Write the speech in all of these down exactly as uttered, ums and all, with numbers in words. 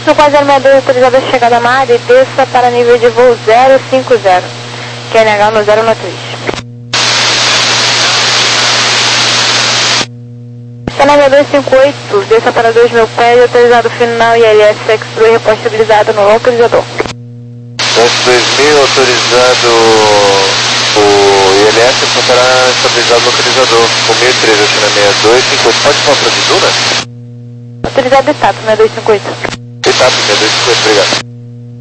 quatro zero seis dois, autorizado a chegada à área e desça para nível de voo zero cinco zero. Q N H no zero um três. Q N H dois cinco oito, desça para dois mil pés, autorizado final I L S X-Ray repostabilizado no localizador. dois mil, autorizado o I L S, estará estabilizado no localizador com mil e treze, aqui na sessenta e dois cinquenta e oito. Pode falar para a Duna? Autorizado Itato, sessenta e dois cinquenta e oito. Itato, sessenta e dois cinquenta e oito, obrigado.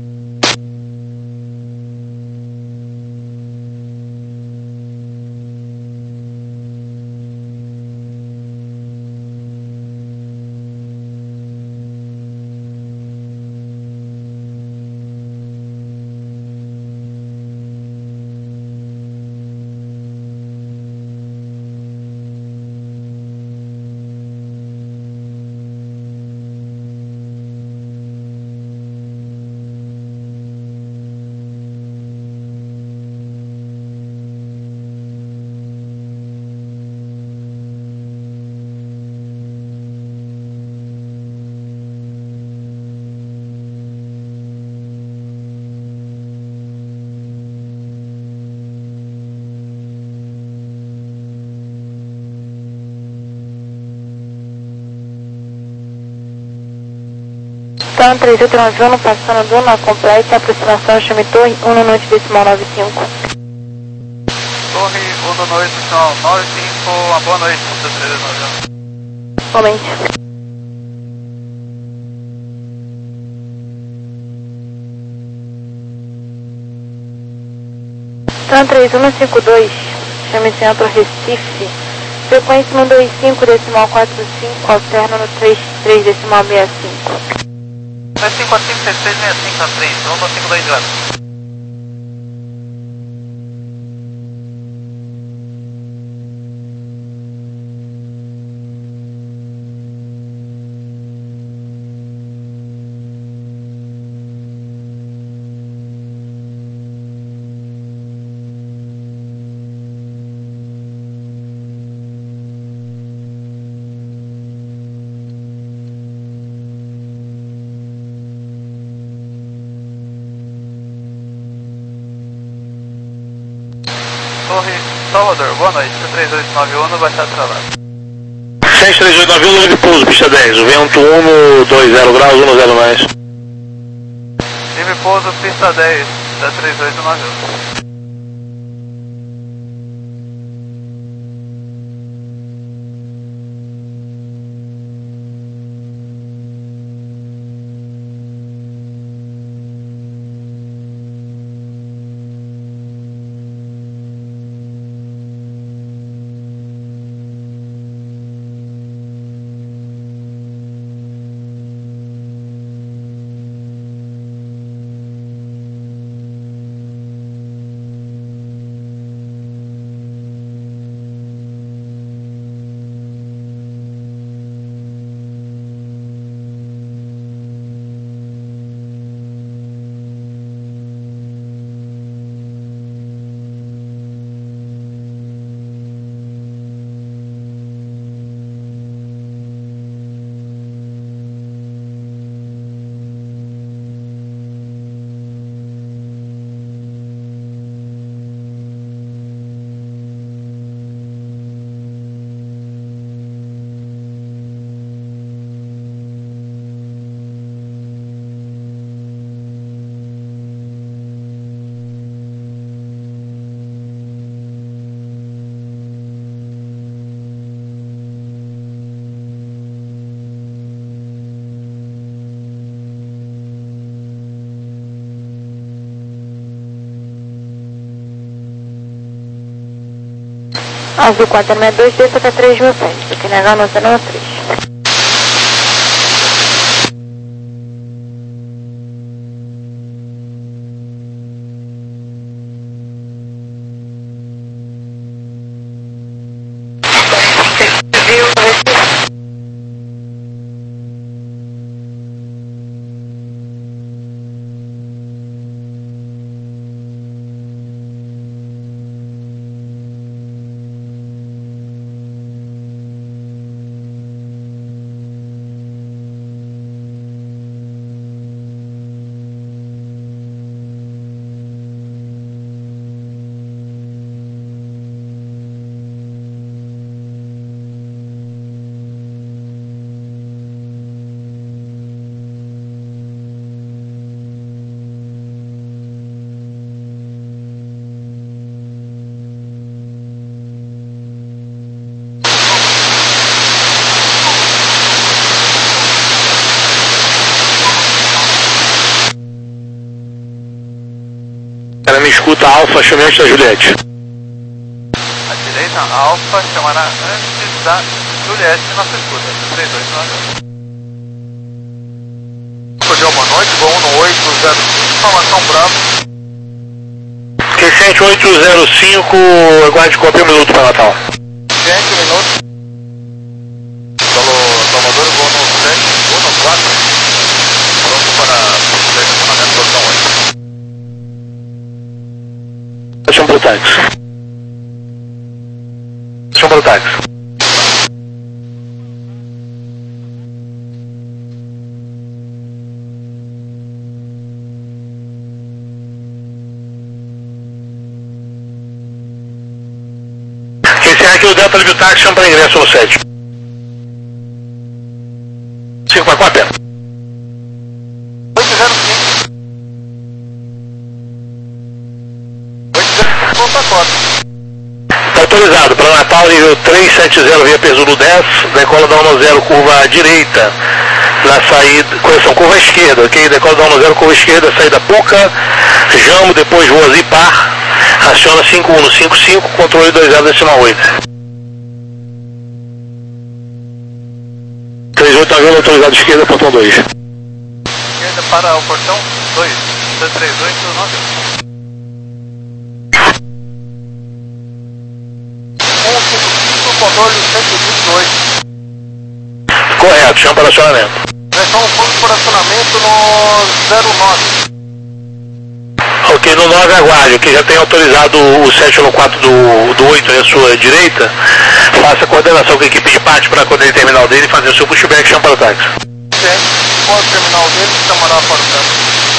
Então, três oito nove um, passando Duna completa, aproximação, chame Torre, um no noite decimal nove cinco. Torre, um no noite decimal nove cinco, uma boa noite, três oito nove um. Momente. Então, três um cinco dois, chame Centro Recife, frequência um dois cinco decimal quatro cinco, alterno no três três decimal sessenta e cinco. três cinco quatro cinco seis seis seis cinco a três, um cinco dois graus. Torre, Salvador, boa noite, três oito nove um, baixado travado. sete três oito nove um, número de pouso, pista dez, vento um dois zero graus, um zero mais. Nível pouso, pista dez, da três oito nove um. Azul quatro zero dois, desça até três mil pés, Q N H no zero um três. me escuta, Alfa, chame antes da Juliette. A direita, Alfa, chamará antes da Juliette na sua escuta. três dois nove. Cordial, boa noite, voo um no oito zero cinco, informação Bravo. Crescente oito zero cinco, aguarde cópia um minuto para Natal. Gente, um minuto. Falou, Salvador, voo no sete, voo no quatro. Pronto para estacionamento, portão oito. Chama para o táxi. Chama para o táxi. Esse aqui é o Delta Libre Táxi, chama para ingresso no sete. cinco para quatro. oito zero cinco. oito zero cinco, ponta quatro. Está autorizado para Natal, nível trezentos e setenta via Pesudo dez, decola da um zero, curva à direita, na saída, correção, curva à esquerda, ok? Decola da um zero, curva à esquerda, saída Puca, Jambo, depois Rua Zipar, aciona cinco um no cinco cinco, controle dois zero decimal oito. três oito nove, autorizado esquerda, portão dois. Esquerda para o portão dois. três oito nove. um cinco cinco, controle cento e vinte e dois. Correto, chama para acionamento. Pressão fundo por acionamento no zero nove. Ok, no nove aguarde, que já tem autorizado o sete no quatro do, do oito à sua direita, faça a coordenação com a equipe de parte para quando ele terminar o dele fazer o seu pushback, chama para o táxi. Sim, pode terminar o dele, chamará para o táxi.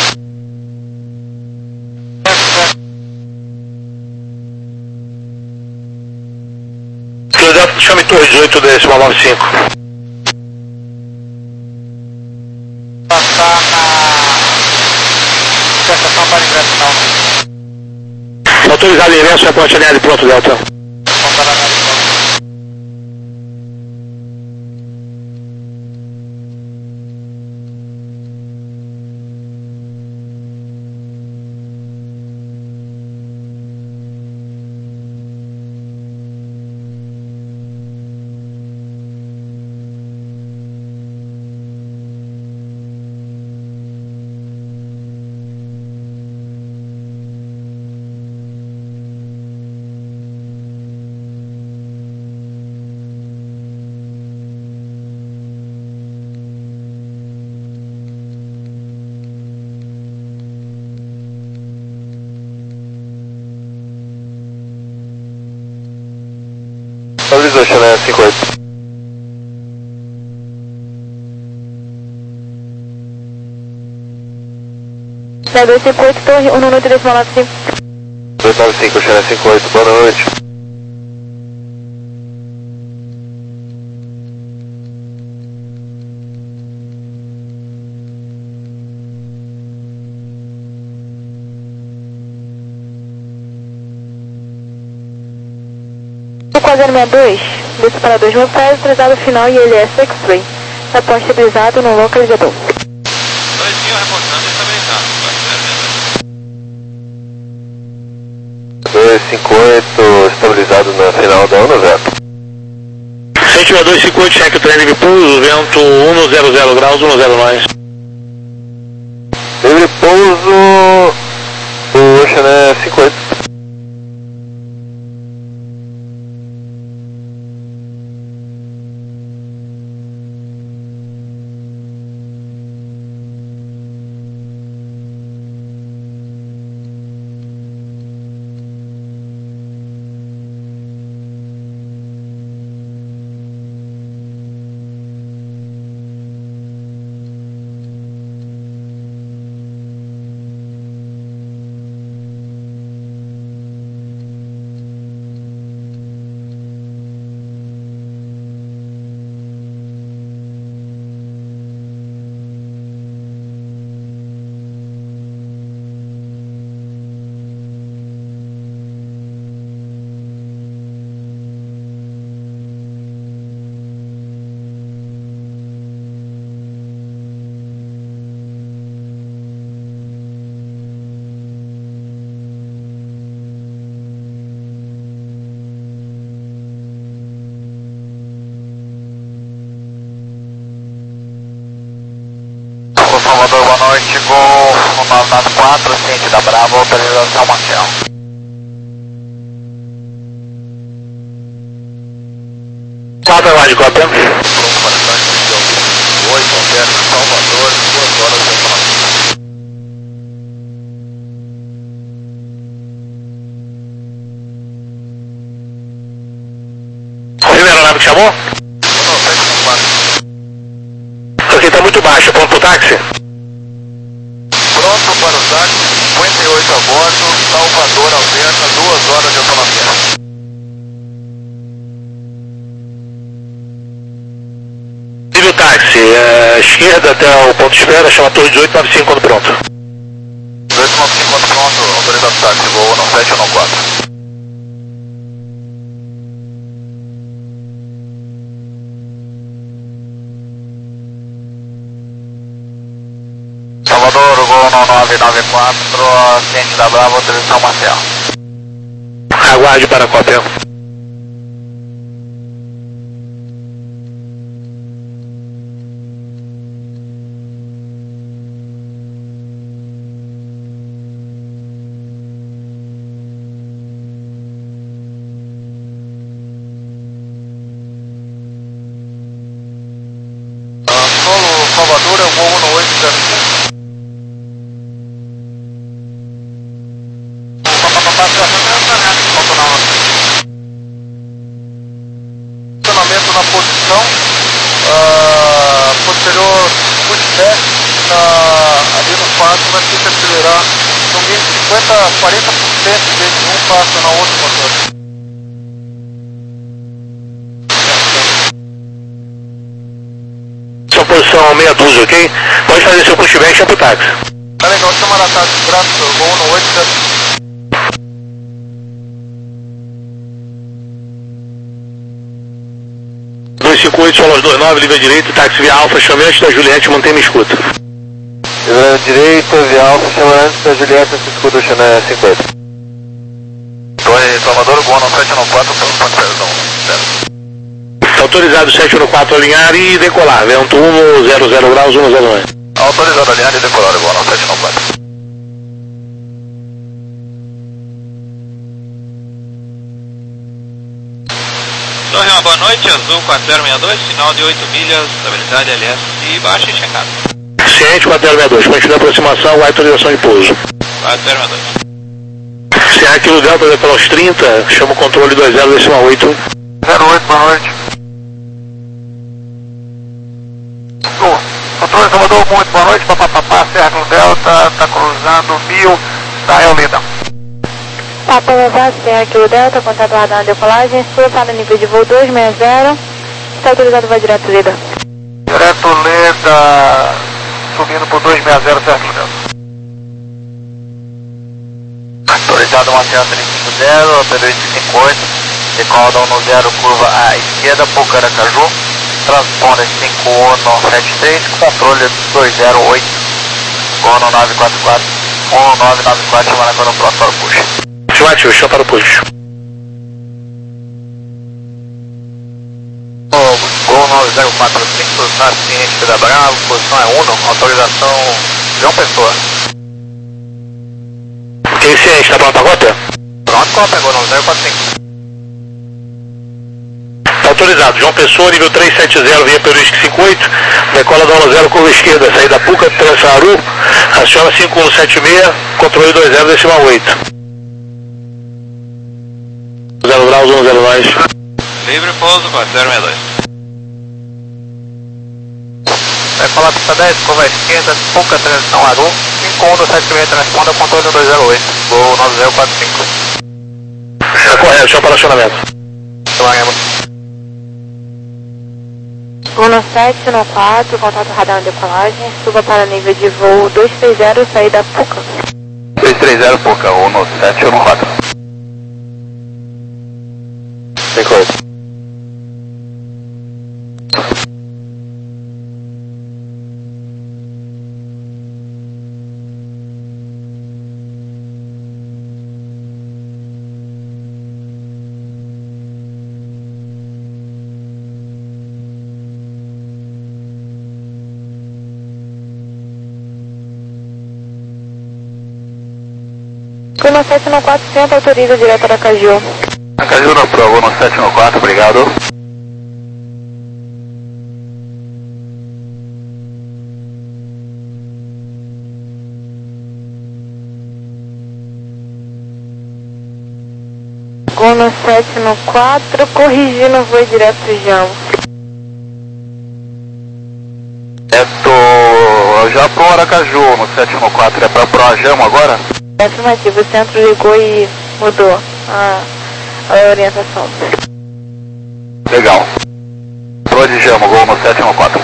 Candidato, chame Torre dezoito, decimal nove cinco. Passar na estação para ingresso final. Autorizado ingresso, é ponte alinhado e pronto, Delta. Passar na área. Estabilizou, Chanel cinco oito. zero dois cinco oito, torre um nove decimal nove cinco. dois nove cinco, Chanel cinco oito, boa noite. quatro zero seis dois, desce para dois mil pés, autorizado final e L S X-Ray. Tapão estabilizado no localizador. dois mil reportando estabilizado. dois cinco oito, estabilizado na final da um zero. sete dois cinco oito, cheque o trem livre pouso, vento cento graus, um zero nós. Livre pouso, o Chanel cinco oito. noite, Gol no nove nove quatro, ciente da Bravo, autorização Marcel. quatro aguarde, cópia. Pronto para trás, oito, Alberto, Salvador, duas horas de autonomia. Primeira aeronave que chamou? Aqui tá muito baixo, pronto pro táxi? Pronto para o táxi, cinquenta e oito a bordo, Salvador, Alberta, duas horas de autonomia. Nível táxi, é, esquerda até o ponto de espera, chama Torre dezoito nove cinco quando pronto. dezoito nove cinco quando pronto, autorizado táxi, voo no sete um quatro. Salvador, Gol no nove nove quatro, ciente da Bravo, autorização Marcel. Aguarde para a cópia. Solo Salvador, eu vou no oito zero cinco. Posicionamento na posição, uh, posterior pushback uh, ali no passo, mas tem que acelerar no mínimo cinquenta a quarenta por cento desde um passo na outro motor. Sua posição meia dúzia, ok? Pode fazer seu pushback e chama pro táxi. Tá legal, chama na táxi, braço, eu vou no oito zero cinco. dois cinco oito, Solos dois nove, livre à direita, táxi via Alfa, chame antes da Juliette, mantém-me escuta. Livre à direita, via Alfa, chama antes da Juliette, se escuta o Chané cinquenta. Torre Salvador, Gol no sete um quatro, ponto zero. Autorizado sete um quatro alinhar e decolar, vento um zero zero graus, um zero um. Autorizado alinhar e decolar, Gol no sete um quatro. Torre, uma boa noite, Azul quatro zero seis dois, sinal de oito milhas, estabilidade L S e baixa e checado. Ciente quatro zero seis dois, continua a aproximação, autorização de pouso. quatro zero seis dois. Se é aqui no Delta decolar aos trinta, chama o controle dois zero decimal oito. zero oito, boa noite. Controle Salvador, muito boa noite, papapá, Serra no Delta, tá cruzando mil, tá, é o Lida. Papa Nová, Serra Kilo Delta, contato radar na decolagem, sul para nível de voo dois seis zero, está autorizado, vai direto Lida. Direto Lida, subindo por dois seis zero, Serra Kilo Delta. Autorizado Marcel três cinco zero, P dois cinco oito, decola no zero, curva à esquerda, Pucaracaju, transponder cinco um sete três, controle dois zero oito, Gol no nove quatro quatro, um nove nove quatro, chamando no próximo para o push. Afirmativo, chama para o push. Gol nove zero quatro cinco, está ciente da Bravo, posição é um, autorização João Pessoa. Quem ciente, está pronto a cópia? Pronto, cópia, Gol nove zero quatro cinco. Autorizado, João Pessoa, nível trezentos e setenta, via Peruísque cinquenta e oito, decola da um zero, curva esquerda, saída Puca, Transaru, aciona cinco um sete seis, controle dois zero decimal oito. zero graus, um zero dois. Livre pouso quatro zero seis dois. Vai falar pista dez, curva à esquerda, Puca, transição Aru, cinco um sete seis, transponda, controle dois zero oito, Gol nove zero quatro cinco. Está correto, chama para acionamento. Chamaremos. Uno sete um quatro, contato radar na decolagem, suba para nível de voo dois três zero, saída Puca. dois três zero, Puca, Uno sete um quatro. cinco oito. Gol sete no quatro, sempre autoriza direto da Caju. Caju no Pro, Gol sete no quatro, obrigado. Gol no sete no quatro, corrigindo, voo direto pro Jamo. Certo, já pro Aracaju, no sete no quatro, é pra Pro Jamo agora? É afirmativo, o centro ligou e mudou a, a orientação. Legal. Pro de Jamo, Gol no sete no quatro.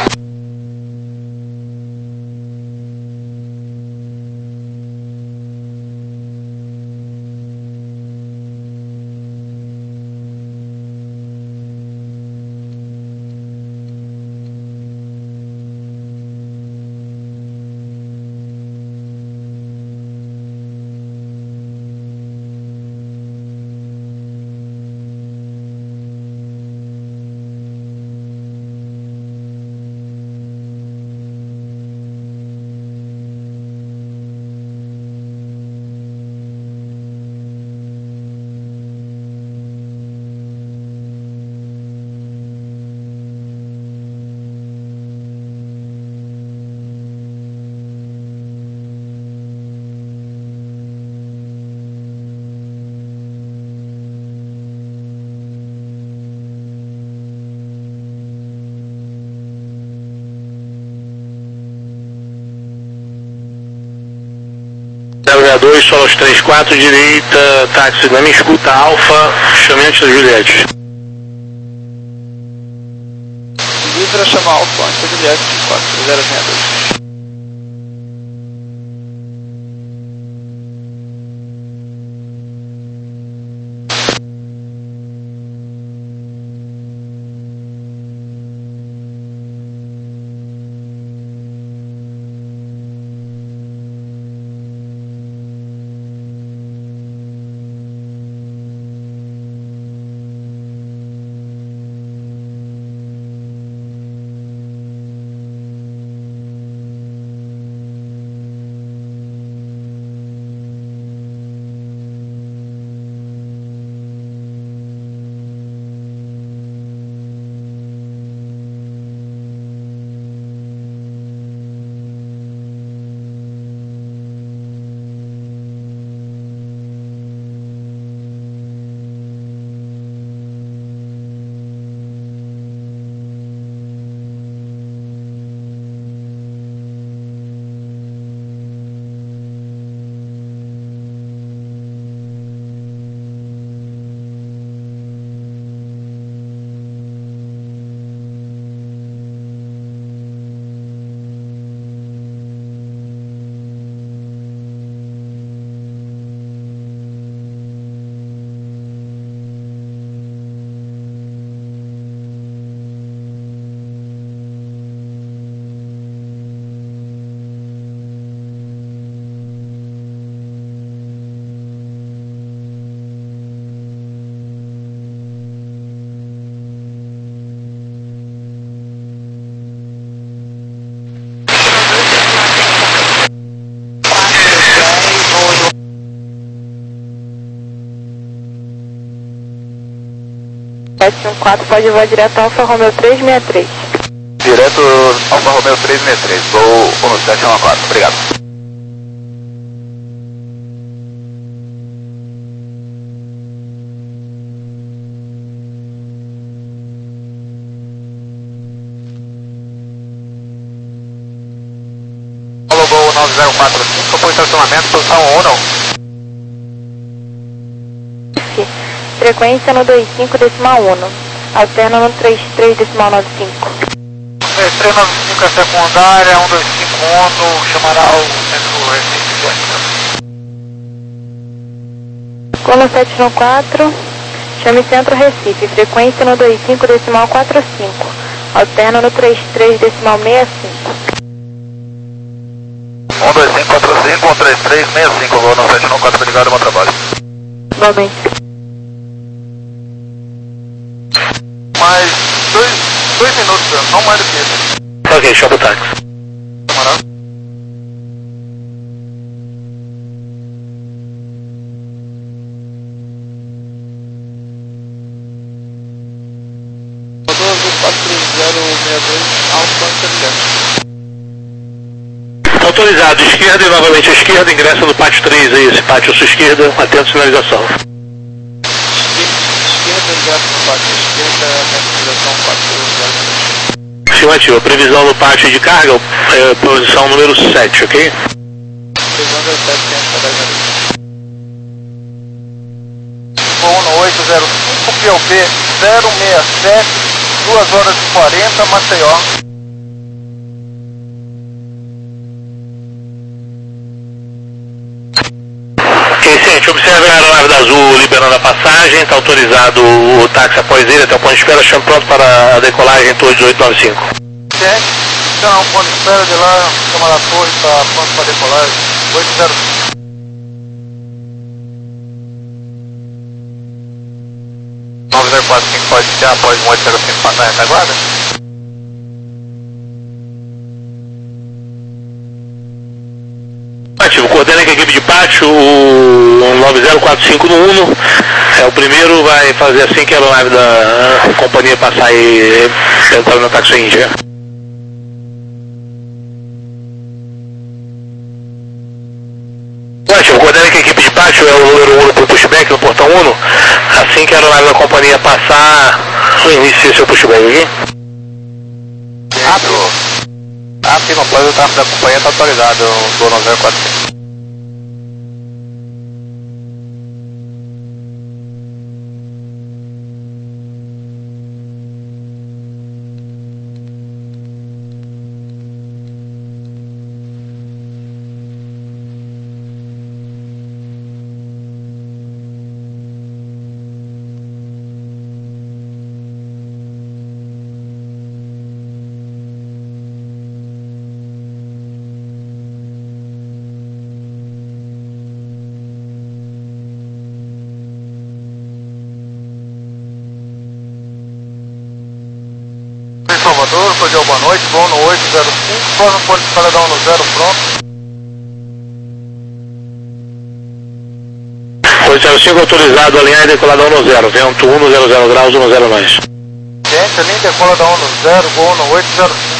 zero zero dois, solos três quatro, direita, táxi, não me escuta, Alfa, chame antes da Juliette. Livra, chama Alfa, antes da Juliette, quatro zero seis dois. sete um quatro, pode voar direto Alfa Romeo três seis três. Direto Alfa Romeo três seis três, Gol no sete um quatro, obrigado. Alô, Gol nove zero quatro cinco, foi estacionamento, posição um ou não? Frequência no dois cinco decimal um, alterna no três três decimal nove cinco. três três nove cinco é secundária, um dois cinco um, chamará o centro Recife. Gol sete no quatro, chame centro Recife, frequência no dois cinco decimal quatro cinco, alterna no três três decimal seis cinco. um dois cinco quatro cinco, um três três seis cinco, Gol no sete um quatro, obrigado, bom trabalho. Igualmente. Mais dois, dois minutos, não mais do que isso. Ok, chama o táxi. Camarada. autorizado, esquerda e novamente à esquerda, ingressa no pátio três aí, esse pátio à sua esquerda, atento sinalização. Esquerda, ingresso no pátio esquerda, sinalização quatro zero. Afirmativa, previsão no pátio de carga, é, posição número sete, ok? Previsão número sete, Uno oito zero cinco, P O P zero seis sete, duas horas e quarenta, Maceió. Ok, gente, observe a aeronave da Azul liberando a passagem, está autorizado o táxi após ele até o ponto de espera, chama pronto para a decolagem em torre de oito nove cinco. Gente, então, um ponto de espera de lá, chama da torre, está pronto para decolagem, oito zero cinco. nove zero quatro cinco pode ficar após um oito zero cinco na retaguarda? Ativo, coordena com a equipe de pátio, o nove zero quatro cinco no Uno, é, o primeiro vai fazer assim que a aeronave da companhia passar e entrar no táxi Índia. Ativo, coordena com a equipe de pátio, é o número Uno para o pushback no portão Uno, assim que a aeronave da companhia passar, inicie seu pushback aqui. Rápido. Ah, sim, não pode, o tráfego da companhia está autorizado, do nove zero quatro cinco. Salvador, cordial boa noite, voo no oito zero cinco, próximo ponto de espera da Uno zero pronto. oito zero cinco autorizado, alinhar e decolar da Uno zero, vento um, zero zero graus, Uno zero nós. Gente, alinha e decola da Uno zero, voo no oito zero cinco.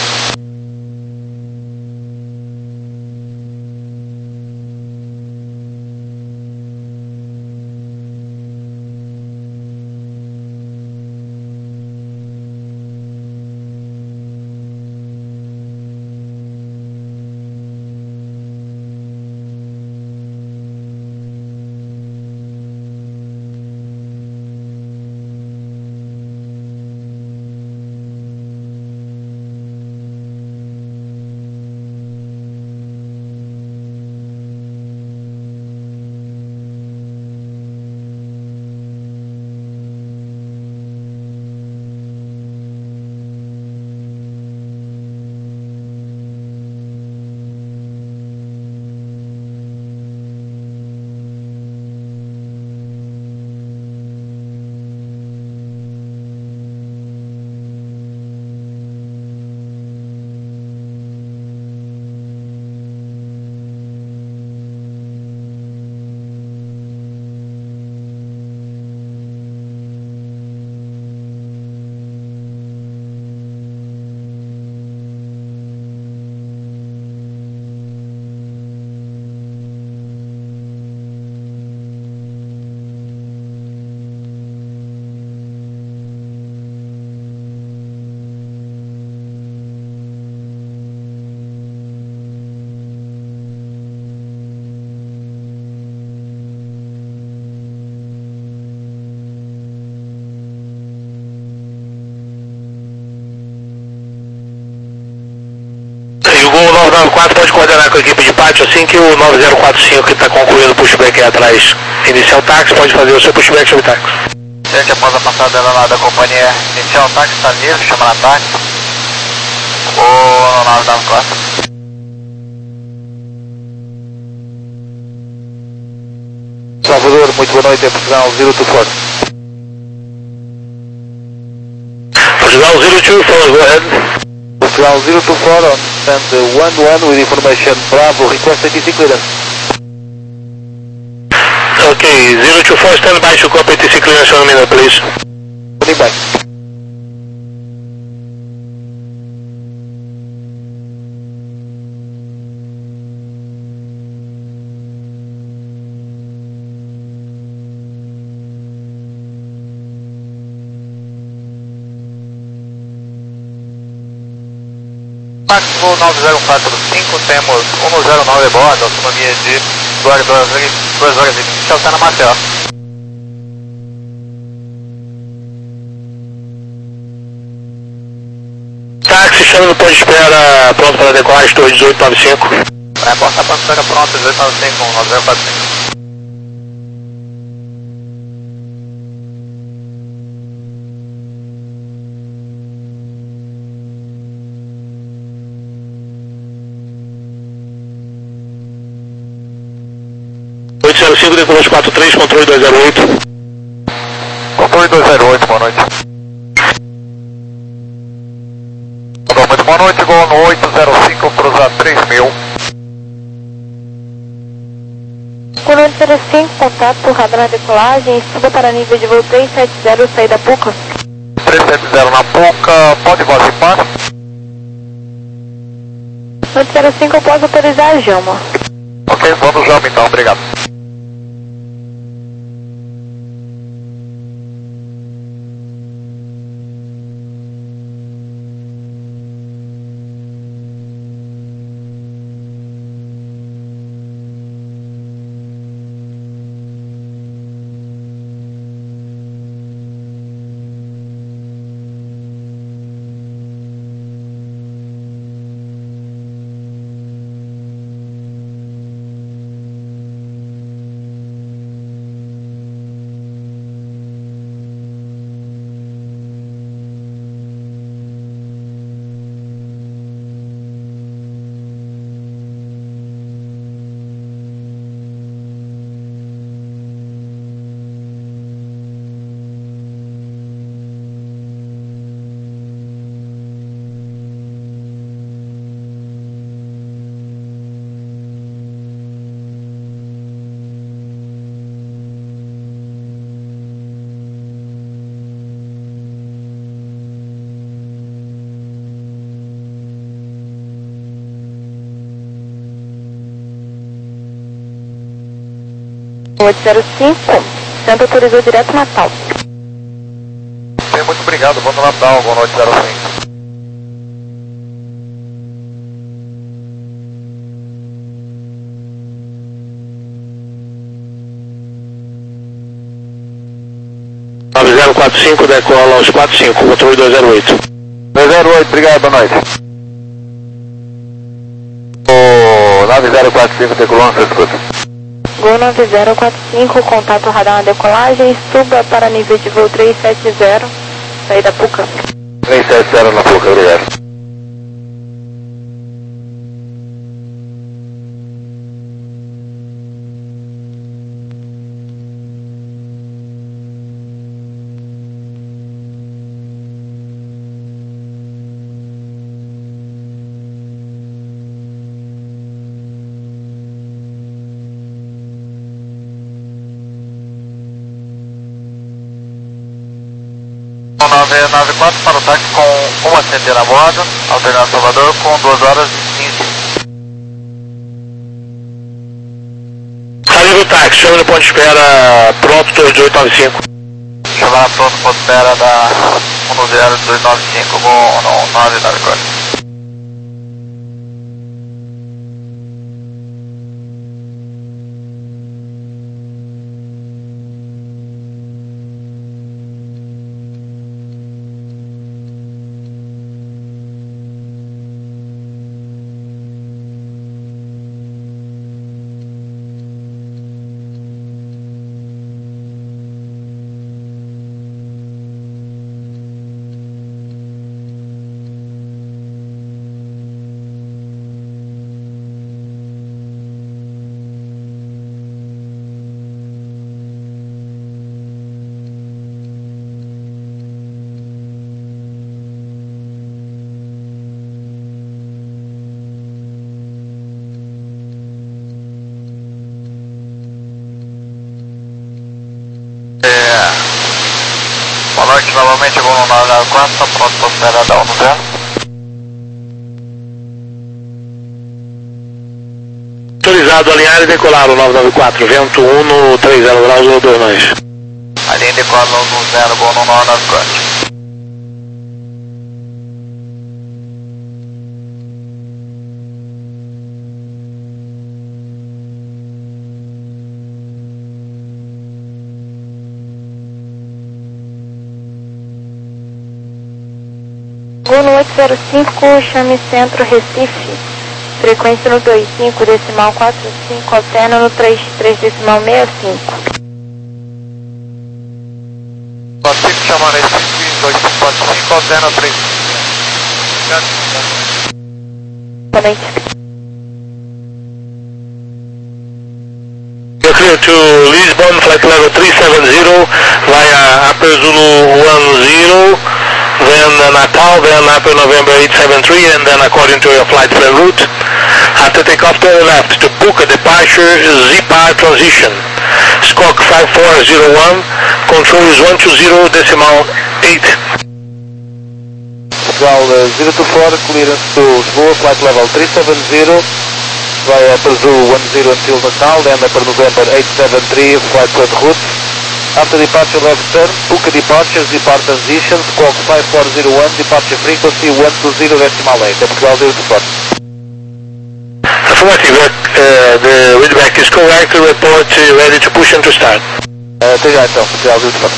E o Gol nove nove quatro pode coordenar com a equipe de pátio assim que o nove zero quatro cinco que está concluindo o pushback aí atrás iniciar o táxi, pode fazer o seu pushback sobre táxi. Gente, após a passada da, da companhia inicial, o táxi está livre, chama na táxi. O nove nove quatro. Salvador, muito boa noite, é Portugal zero dois quatro. Portugal zero two four, go ahead. Portugal zero two four on stand one one with information Bravo, request A T C clearance. Okay, zero two four, stand by to copy A T C clearance on minute, please. Standing by. Máximo nove zero quatro cinco, temos cento e nove a bordo, autonomia de duas horas e vinte, alçando a Marcelo. Táxi, chama no ponto de espera, pronto para decolagem, torre dezoito noventa e cinco. É, porta para espera pronto, dezoito noventa e cinco, nove zero quatro cinco. oito zero cinco, decolagem quatro três, controle dois zero oito. Controle dois zero oito, boa noite. Muito boa noite, gol no oito zero cinco, cruzar três mil. Com oito zero cinco, contato, radar na decolagem, suba para nível de voo três sete zero, saída Puca. três sete zero na Puca, pode voz e par. oito zero cinco, eu posso autorizar a Jama. Ok, vamos Jama então, obrigado. oito zero cinco, Santa autorizou direto Natal. Bem, muito obrigado, vamos no Natal, boa noite zero cinco. nove zero quatro cinco, decola aos quatro cinco, controle dois zero oito. dois zero oito, obrigado, boa noite. O nove zero quatro cinco, decolou, você escuta. Gol nove zero quatro cinco, contato radar na decolagem, suba para nível de voo três sete zero, saída Puca. três sete zero na Puca, obrigado. nove nove quatro para o táxi com uma centena a bordo, alternando Salvador com duas horas e quinze. Saída do táxi, chama no ponto de espera, pronto, torre dezoito noventa e cinco. Chamar pronto, ponto de espera da um zero dois nove cinco com nove nove quatro. Boa noite, novamente, vou no nove nove quatro, está pronto para esperar da um zero. Autorizado, alinhar e decolar o nove nove quatro, vento um no três zero graus ou dois nós. Alinha e decola no zero, vou no nove nove quatro. Voo no oito zero cinco, chame Centro Recife, frequência no dois cinco, decimal quatro cinco, alterna no trinta e três, decimal sessenta e cinco. Pacífico chamando Recife, dois cinco quatro cinco, alterna trinta. Boa noite. You're clear to Lisbon, flight level three seven zero via Upper Zulu one zero, then uh, Natal, then Upper November eight seven three, and then according to your flight plan route. After takeoff, turn left to Puka departure, Z P A R transition. Squawk five four zero one, control is one two zero decimal eight. Portugal uh, zero two four, clearance to Lisboa, flight level three seven zero, via Upper Zulu one zero until Natal, then Upper November eight seven three, flight plan route. After departure left turn, Puka departure, Z P A R transition, squawk five four zero one, departure frequency one two zero decimal eight, Portugal zero two four. Affirmative, uh, the readback is correct, report uh, ready to push and to start. Uh, até já então, Portugal zero two four.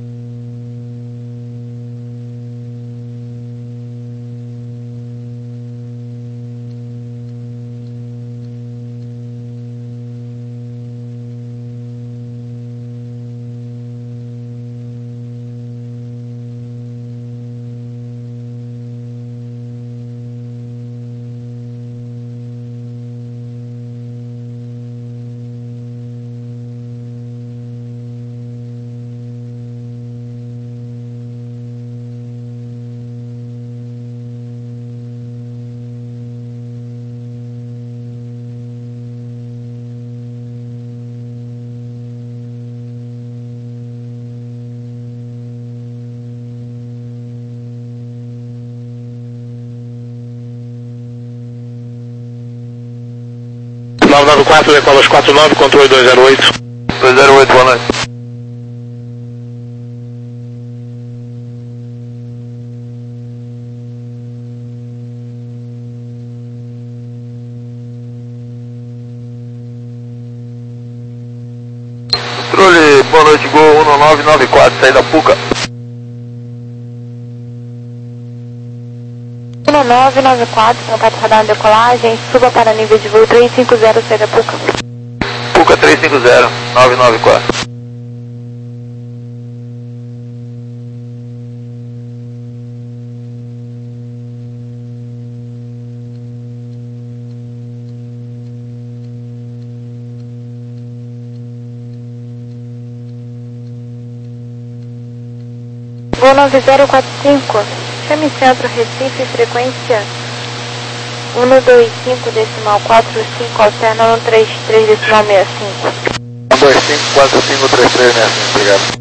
nove nove quatro, decolas quatro nove, controle dois zero oito. dois zero oito, boa noite. Controle, boa noite, Gol um nove nove quatro, saída Puka. um nove nove quatro, trocado radar de decolagem, suba para nível de voo três cinco zero, saída Puka. Puka três cinco zero, nove nove quatro. Voo nove zero quatro cinco, chame Centro Recife, frequência um dois cinco, decimal quatro cinco, alterna no trinta e três, decimal sessenta e cinco. um dois cinco quatro cinco três três, né? Obrigado.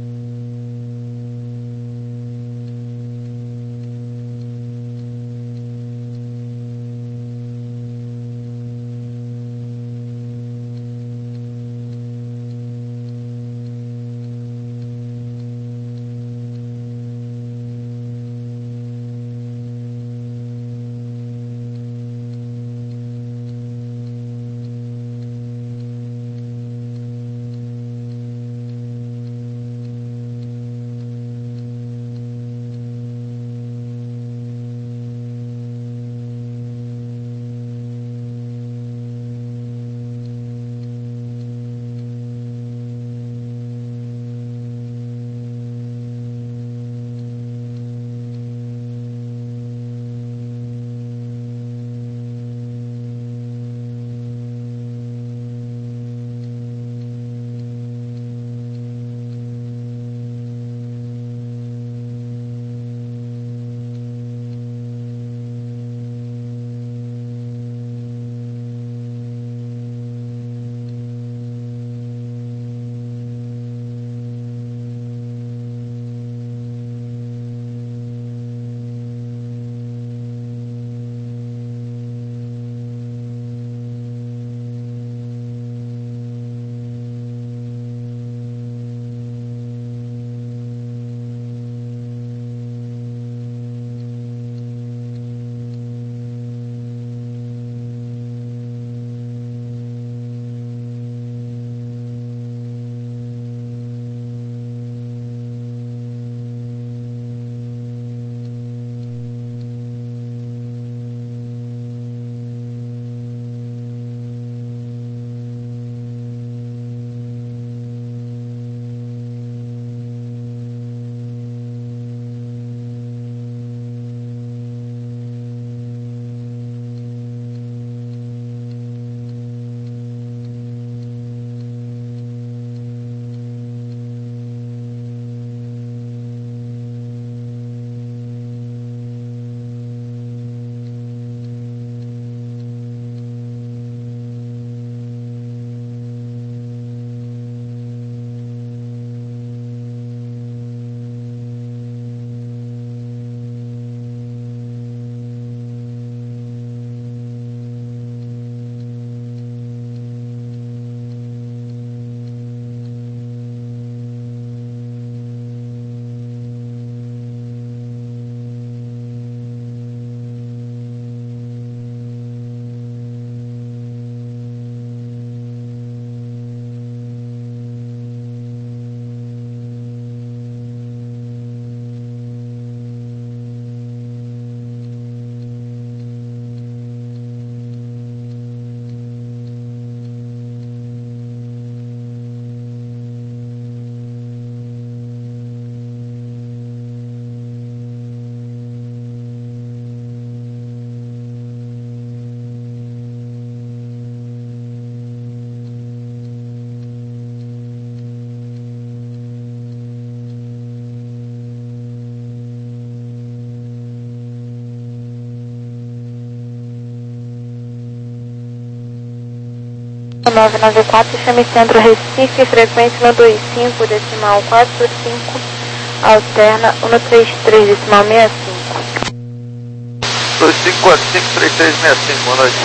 nove nove quatro, chame Centro Recife, frequência um dois cinco, decimal quatro cinco, alterna um três três, decimal sessenta e cinco. dois cinco quatro cinco três três seis cinco, boa noite.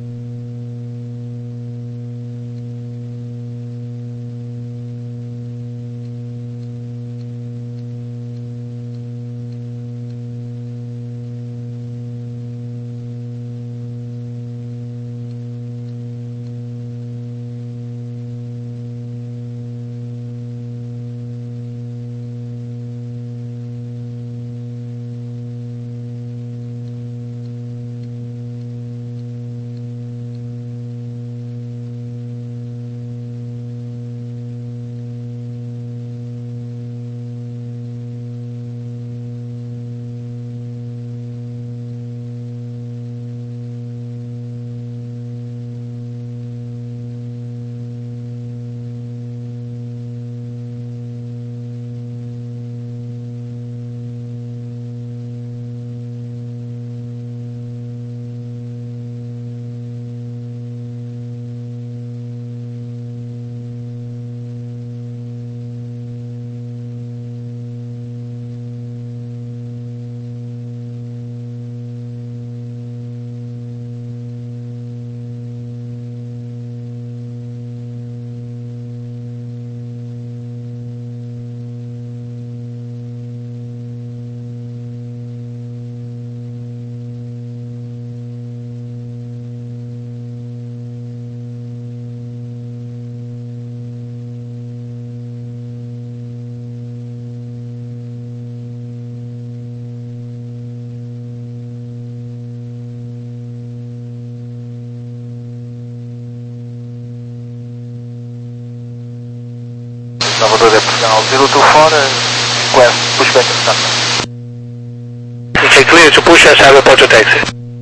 Salvador é profissional, zero two four, request pushback in Sunset. Okay, clear to push as have a port to taxi.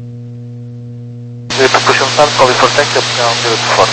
Zero to push on Sunset, calling for taxi, profissional zero two four.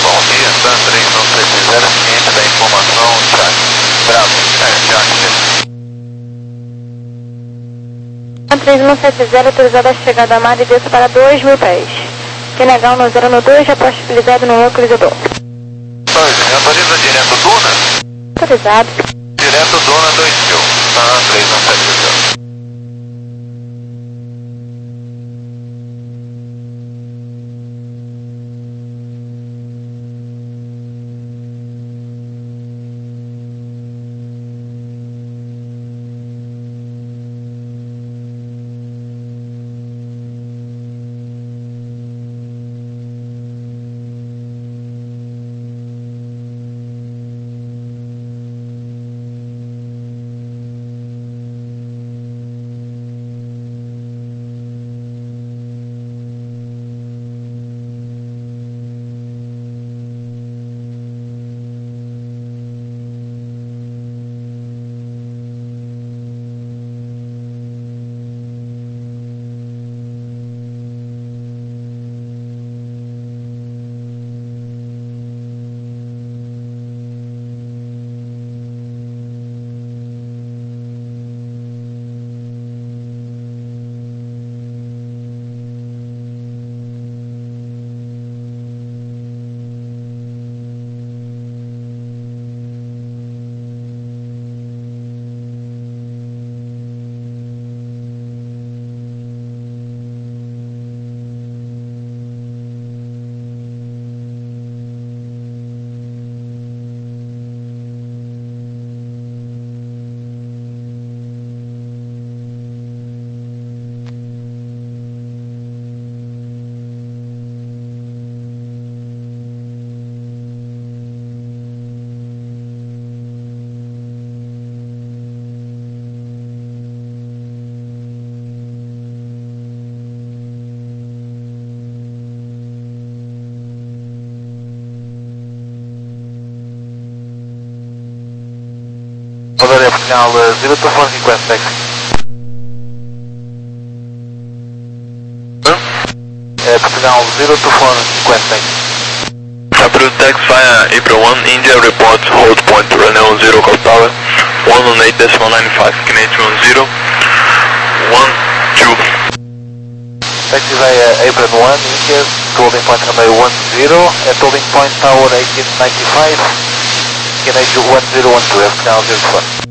Bom dia, Sun três um sete zero, ciente da informação, Charlie. Bravo, é, Charlie. Sun três um sete zero, autorizado a chegada a mar e desça para dois mil pés. Quem negar o no zero no dois já possibilizado no localizador. dois, me autoriza direto Duna? Autorizado. Direto Duna dois mil, Sun três um sete zero. Modelo final zero two four request taxi. É, final zero two four request taxi. Approved taxi via April one, India reports hold point runway zero call tower one one eight decimal nine five, Canadian one zero one two. Taxi via April one, India, holding point runway one zero, at holding point tower eighteen ninety-five, Canadian one zero one two, F final zero four.